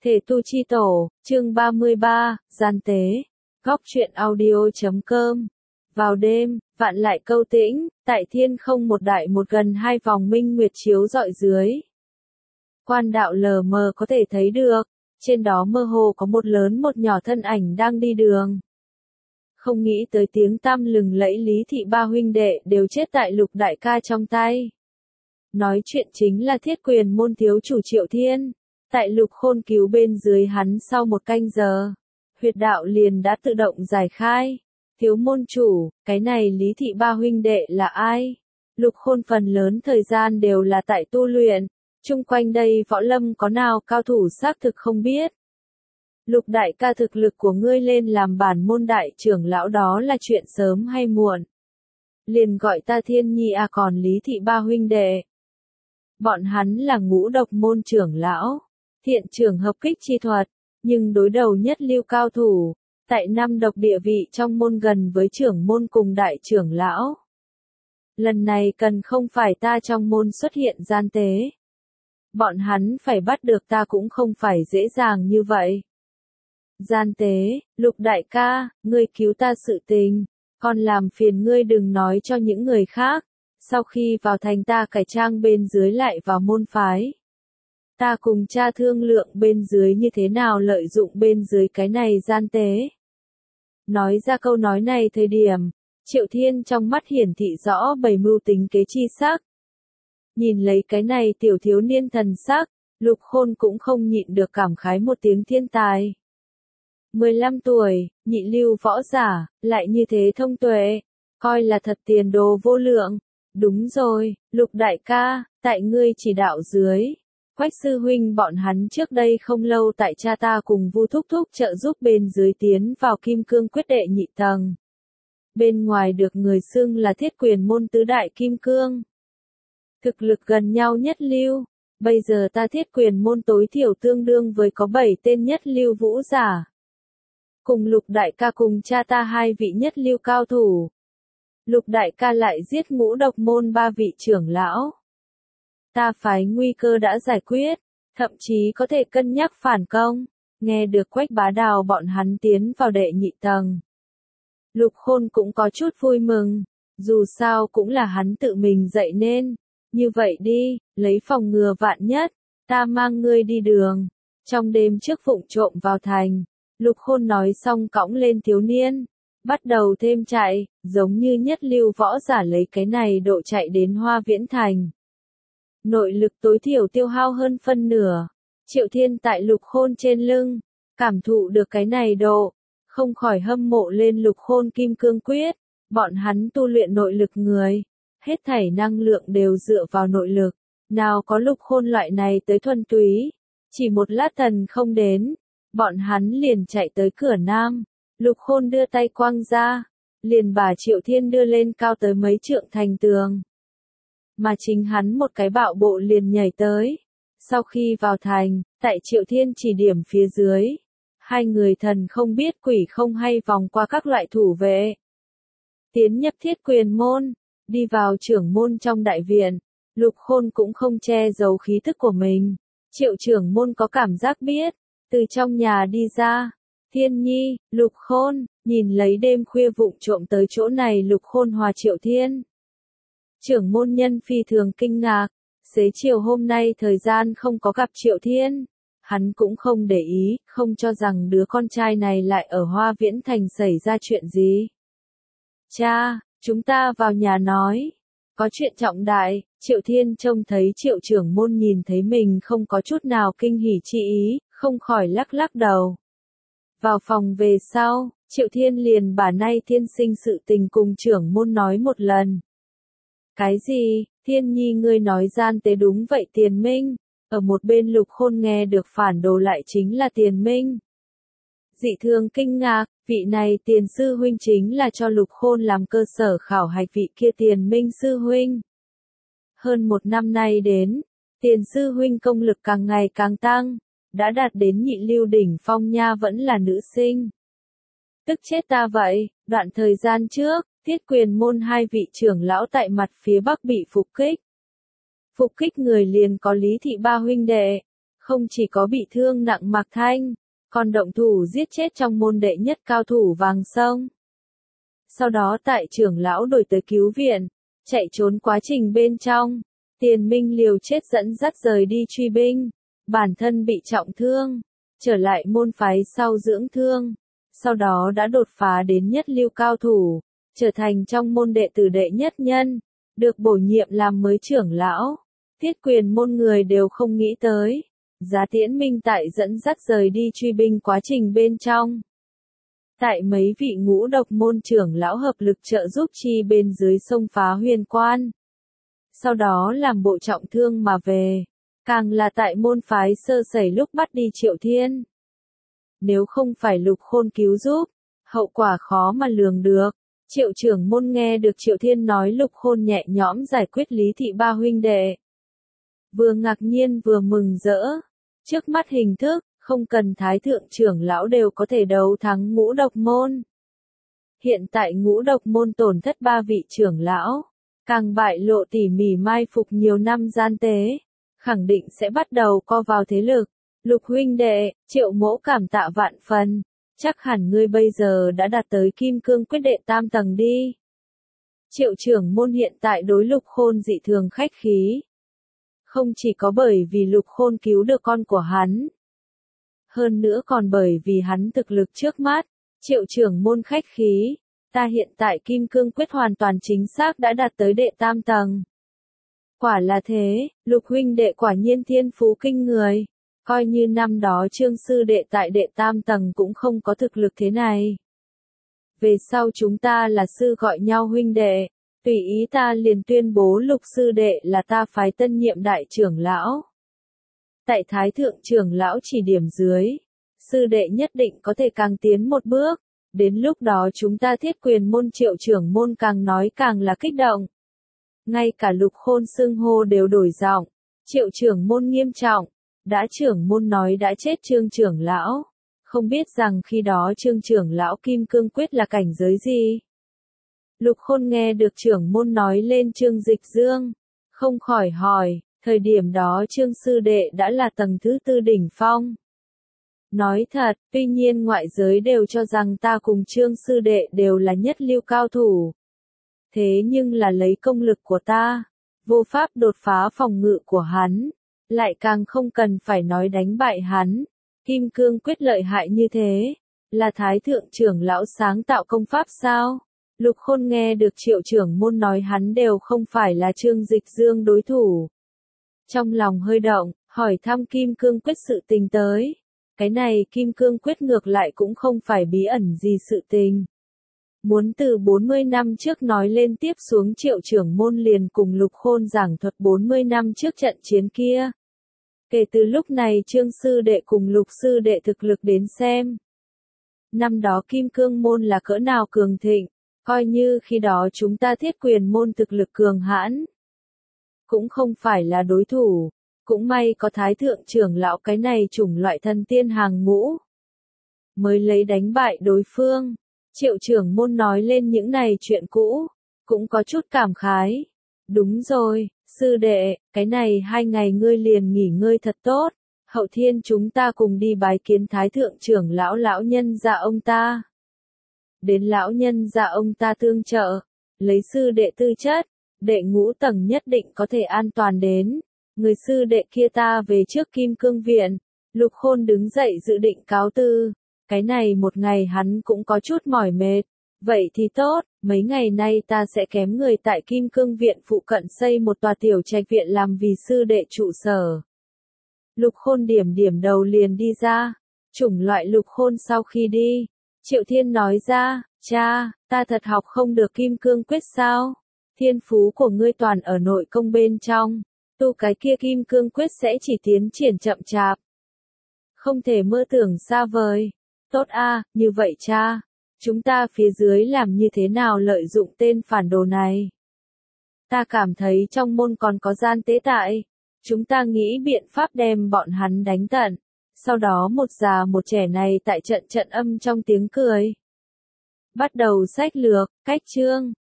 Thể tu chi tổ, chương 33, gian tế. Góc truyện audio.com. Vào đêm, vạn lại câu tĩnh, tại thiên không một đại một gần hai vòng minh nguyệt chiếu rọi dưới. Quan đạo lờ mờ có thể thấy được, trên đó mơ hồ có một lớn một nhỏ thân ảnh đang đi đường. Không nghĩ tới tiếng tăm lừng lẫy Lý Thị ba huynh đệ đều chết tại Lục đại ca trong tay. Nói chuyện chính là Thiết Quyền môn thiếu chủ Triệu Thiên. Tại Lục Khôn cứu bên dưới hắn sau một canh giờ, huyệt đạo liền đã tự động giải khai. Thiếu môn chủ, cái này Lý Thị ba huynh đệ là ai? Lục Khôn phần lớn thời gian đều là tại tu luyện, chung quanh đây võ lâm có nào cao thủ xác thực không biết. Lục đại ca thực lực của ngươi lên làm bản môn đại trưởng lão đó là chuyện sớm hay muộn. Liền gọi ta Thiên Nhi à, còn Lý Thị ba huynh đệ. Bọn hắn là ngũ độc môn trưởng lão, thiện trường hợp kích chi thuật, nhưng đối đầu nhất lưu cao thủ, tại năm độc địa vị trong môn gần với trưởng môn cùng đại trưởng lão. Lần này cần không phải ta trong môn xuất hiện gian tế. Bọn hắn phải bắt được ta cũng không phải dễ dàng như vậy. Gian tế, Lục đại ca, ngươi cứu ta sự tình, còn làm phiền ngươi đừng nói cho những người khác. Sau khi vào thành ta cải trang bên dưới lại vào môn phái. Ta cùng cha thương lượng bên dưới như thế nào lợi dụng bên dưới cái này gian tế. Nói ra câu nói này thời điểm, Triệu Thiên trong mắt hiển thị rõ bày mưu tính kế chi sắc. Nhìn lấy cái này tiểu thiếu niên thần sắc, Lục Khôn cũng không nhịn được cảm khái một tiếng thiên tài. 15 tuổi, nhị lưu võ giả, lại như thế thông tuệ, coi là thật tiền đồ vô lượng. Đúng rồi, Lục đại ca, tại ngươi chỉ đạo dưới. Quách sư huynh bọn hắn trước đây không lâu tại cha ta cùng Vu thúc thúc trợ giúp bên dưới tiến vào kim cương quyết đệ nhị tầng. Bên ngoài được người xưng là Thiết Quyền môn tứ đại kim cương. Thực lực gần nhau nhất lưu, bây giờ ta Thiết Quyền môn tối thiểu tương đương với có 7 tên nhất lưu vũ giả. Cùng Lục đại ca cùng cha ta 2 vị nhất lưu cao thủ. Lục đại ca lại giết ngũ độc môn 3 vị trưởng lão. Ta phái nguy cơ đã giải quyết, thậm chí có thể cân nhắc phản công. Nghe được Quách Bá Đào bọn hắn tiến vào đệ nhị tầng. Lục Khôn cũng có chút vui mừng, dù sao cũng là hắn tự mình dạy nên. Như vậy đi, lấy phòng ngừa vạn nhất, ta mang ngươi đi đường. Trong đêm trước vụng trộm vào thành, Lục Khôn nói xong cõng lên thiếu niên. Bắt đầu thêm chạy, giống như nhất lưu võ giả lấy cái này độ chạy đến Hoa Viễn Thành. Nội lực tối thiểu tiêu hao hơn phân nửa. Triệu Thiên tại Lục Khôn trên lưng, cảm thụ được cái này độ, không khỏi hâm mộ lên Lục Khôn kim cương quyết. Bọn hắn tu luyện nội lực người, hết thảy năng lượng đều dựa vào nội lực. Nào có Lục Khôn loại này tới thuần túy, chỉ một lát thần không đến, bọn hắn liền chạy tới cửa nam. Lục Khôn đưa tay quăng ra, liền bà Triệu Thiên đưa lên cao tới mấy trượng thành tường. Mà chính hắn một cái bạo bộ liền nhảy tới. Sau khi vào thành, tại Triệu Thiên chỉ điểm phía dưới, 2 người thần không biết quỷ không hay vòng qua các loại thủ vệ. Tiến nhập Thiết Quyền môn, đi vào trưởng môn trong đại viện, Lục Khôn cũng không che giấu khí thức của mình. Triệu trưởng môn có cảm giác biết, từ trong nhà đi ra. Thiên Nhi, Lục Khôn, nhìn lấy đêm khuya vụng trộm tới chỗ này Lục Khôn hòa Triệu Thiên. Trưởng môn nhân phi thường kinh ngạc, xế chiều hôm nay thời gian không có gặp Triệu Thiên. Hắn cũng không để ý, không cho rằng đứa con trai này lại ở Hoa Viễn Thành xảy ra chuyện gì. Cha, chúng ta vào nhà nói. Có chuyện trọng đại. Triệu Thiên trông thấy Triệu trưởng môn nhìn thấy mình không có chút nào kinh hỉ chi ý, không khỏi lắc lắc đầu. Vào phòng về sau, Triệu Thiên liền bà nay thiên sinh sự tình cùng trưởng môn nói một lần. Cái gì, Thiên Nhi ngươi nói gian tế đúng vậy Tiền Minh, ở một bên Lục Khôn nghe được phản đồ lại chính là Tiền Minh. Dị thường kinh ngạc, vị này Tiền sư huynh chính là cho Lục Khôn làm cơ sở khảo hạch vị kia Tiền Minh sư huynh. Hơn 1 năm nay đến, Tiền sư huynh công lực càng ngày càng tăng. Đã đạt đến nhị lưu đỉnh phong nha, vẫn là nữ sinh. Tức chết ta vậy, đoạn thời gian trước, Thiết Quyền môn 2 vị trưởng lão tại mặt phía bắc bị phục kích. Phục kích người liền có Lý Thị ba huynh đệ, Không chỉ có bị thương nặng Mạc Thanh, còn động thủ giết chết trong môn đệ nhất cao thủ Vàng Sông. Sau đó tại trưởng lão đổi tới cứu viện, chạy trốn quá trình bên trong, Tiền Minh liều chết dẫn dắt rời đi truy binh, bản thân bị trọng thương, trở lại môn phái sau dưỡng thương, sau đó đã đột phá đến nhất lưu cao thủ, trở thành trong môn đệ tử đệ nhất nhân, được bổ nhiệm làm mới trưởng lão. Thiết Quyền môn người đều không nghĩ tới, Giá Tiễn Minh tại dẫn dắt rời đi truy binh quá trình bên trong. Tại mấy vị ngũ độc môn trưởng lão hợp lực trợ giúp chi bên dưới sông phá huyền quan. Sau đó làm bộ trọng thương mà về, càng là tại môn phái sơ sẩy lúc bắt đi Triệu Thiên. Nếu không phải Lục Khôn cứu giúp, hậu quả khó mà lường được. Triệu trưởng môn nghe được Triệu Thiên nói Lục Khôn nhẹ nhõm giải quyết Lý Thị ba huynh đệ. Vừa ngạc nhiên vừa mừng rỡ. Trước mắt hình thức, không cần thái thượng trưởng lão đều có thể đấu thắng ngũ độc môn. Hiện tại ngũ độc môn tổn thất 3 vị trưởng lão, càng bại lộ tỉ mỉ mai phục nhiều năm gian tế, khẳng định sẽ bắt đầu co vào thế lực. Lục huynh đệ, Triệu mỗ cảm tạ vạn phần, chắc hẳn ngươi bây giờ đã đạt tới kim cương quyết đệ tam tầng đi. Triệu trưởng môn hiện tại đối Lục Khôn dị thường khách khí. Không chỉ có bởi vì Lục Khôn cứu được con của hắn, hơn nữa còn bởi vì hắn thực lực trước mắt. Triệu trưởng môn khách khí, ta hiện tại kim cương quyết hoàn toàn chính xác đã đạt tới đệ tam tầng. Quả là thế, Lục huynh đệ quả nhiên thiên phú kinh người, coi như năm đó Trương sư đệ tại đệ tam tầng cũng không có thực lực thế này. Về sau chúng ta là sư gọi nhau huynh đệ, tùy ý ta liền tuyên bố Lục sư đệ là ta phái tân nhiệm đại trưởng lão. Tại thái thượng trưởng lão chỉ điểm dưới, sư đệ nhất định có thể càng tiến một bước, đến lúc đó chúng ta Thiết Quyền môn Triệu trưởng môn càng nói càng là kích động. Ngay cả Lục Khôn xưng hô đều đổi giọng, Triệu trưởng môn nghiêm trọng, đã trưởng môn nói đã chết Trương trưởng lão, không biết rằng khi đó Trương trưởng lão kim cương quyết là cảnh giới gì. Lục Khôn nghe được trưởng môn nói lên Trương Dịch Dương, không khỏi hỏi, thời điểm đó Trương sư đệ đã là tầng thứ 4 đỉnh phong. Nói thật, tuy nhiên ngoại giới đều cho rằng ta cùng Trương sư đệ đều là nhất lưu cao thủ. Thế nhưng là lấy công lực của ta, vô pháp đột phá phòng ngự của hắn, lại càng không cần phải nói đánh bại hắn. Kim cương quyết lợi hại như thế, là thái thượng trưởng lão sáng tạo công pháp sao? Lục Khôn nghe được Triệu trưởng môn nói hắn đều không phải là Trương Dịch Dương đối thủ. Trong lòng hơi động, hỏi thăm kim cương quyết sự tình tới. Cái này kim cương quyết ngược lại cũng không phải bí ẩn gì sự tình. Muốn từ 40 năm trước nói lên tiếp xuống Triệu trưởng môn liền cùng Lục Khôn giảng thuật 40 năm trước trận chiến kia. Kể từ lúc này Trương sư đệ cùng Lục sư đệ thực lực đến xem. Năm đó kim cương môn là cỡ nào cường thịnh, coi như khi đó chúng ta Thiết Quyền môn thực lực cường hãn, cũng không phải là đối thủ. Cũng may có thái thượng trưởng lão cái này chủng loại thần tiên hàng ngũ, mới lấy đánh bại đối phương. Triệu trưởng môn nói lên những này chuyện cũ, cũng có chút cảm khái. Đúng rồi, sư đệ, cái này 2 ngày ngươi liền nghỉ ngơi thật tốt, hậu thiên chúng ta cùng đi bái kiến thái thượng trưởng lão lão nhân gia ông ta. Đến lão nhân gia ông ta tương trợ, lấy sư đệ tư chất, đệ ngũ tầng nhất định có thể an toàn đến. Người sư đệ kia ta về trước Kim Cương Viện. Lục Khôn đứng dậy dự định cáo từ. Cái này một ngày hắn cũng có chút mỏi mệt. Vậy thì tốt, mấy ngày nay ta sẽ kém người tại Kim Cương Viện phụ cận xây một tòa tiểu trạch viện làm vì sư đệ trụ sở. Lục Khôn điểm điểm đầu liền đi ra. Chủng loại Lục Khôn sau khi đi, Triệu Thiên nói ra, cha, ta thật học không được Kim Cương Quyết sao? Thiên phú của ngươi toàn ở nội công bên trong. Tu cái kia Kim Cương Quyết sẽ chỉ tiến triển chậm chạp. Không thể mơ tưởng xa vời. Tốt a, như vậy cha. Chúng ta phía dưới làm như thế nào lợi dụng tên phản đồ này? Ta cảm thấy trong môn còn có gian tế tại. Chúng ta nghĩ biện pháp đem bọn hắn đánh tận. Sau đó một già một trẻ này tại trận âm trong tiếng cười. Bắt đầu sách lược, cách chương.